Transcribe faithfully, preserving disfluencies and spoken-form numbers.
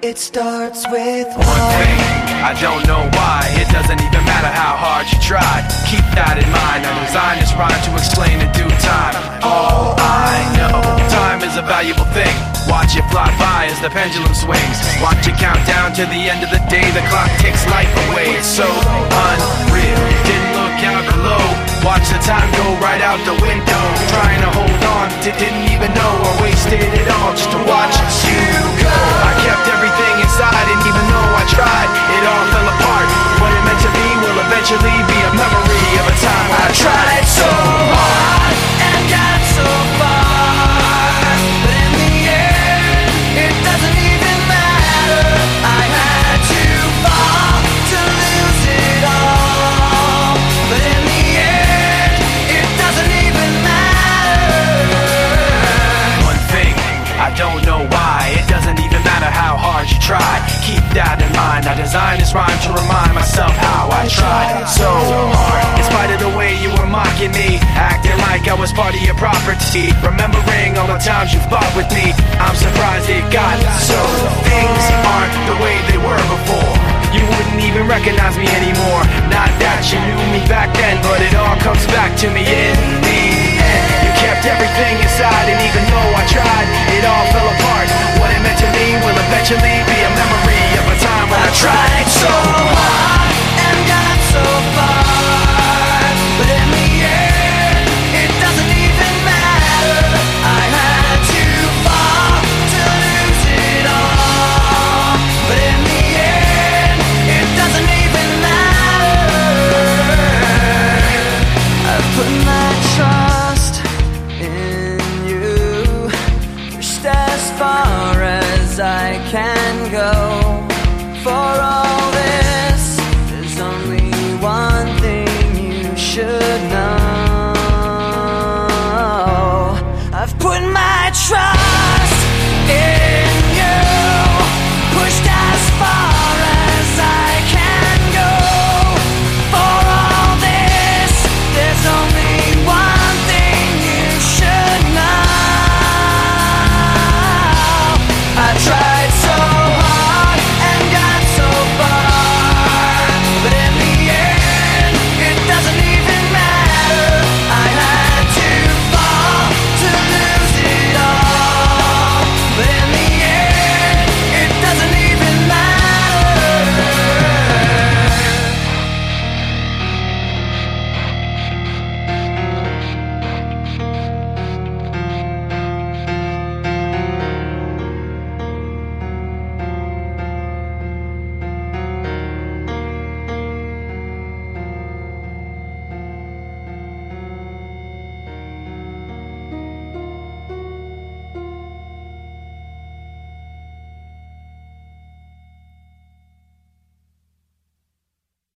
It starts with one thing, I don't know why. It doesn't even matter how hard you try. Keep that in mind, I designed this rhyme to explain in due time. All I know, time is a valuable thing. Watch it fly by as the pendulum swings. Watch it count down to the end of the day. The clock takes life away, it's so unreal. Didn't look out below, watch the time go right out the window. Trying to hold on to didn't even know I wasted it all just to watch you go. I kept everything inside, and even though I tried, it all fell apart. What it meant to be will eventually be a memory of a time when I tried so hard and got so far, but in the end, it doesn't even matter. I had to fall to lose it all, but in the end, it doesn't even matter. One thing, I don't know why. It doesn't even matter how hard you try. Keep that in mind, I designed this rhyme to remind myself how I tried so hard. In spite of the way you were mocking me, acting like I was part of your property, remembering all the times you fought with me, I'm surprised it got so. Things aren't the way they were before. You wouldn't even recognize me anymore. Not that you knew me back then, but it all comes back to me in the end. You kept everything inside, and even though I tried, it all fell apart. What it meant to me will eventually be a memory of a time when I tried so hard and got so far, but in the end, it doesn't even matter. I had to fall to lose it all, but in the end, it doesn't even matter. I put my trust in you, pushed as far as I can go. For all this, there's only one thing you should know. I've put my trust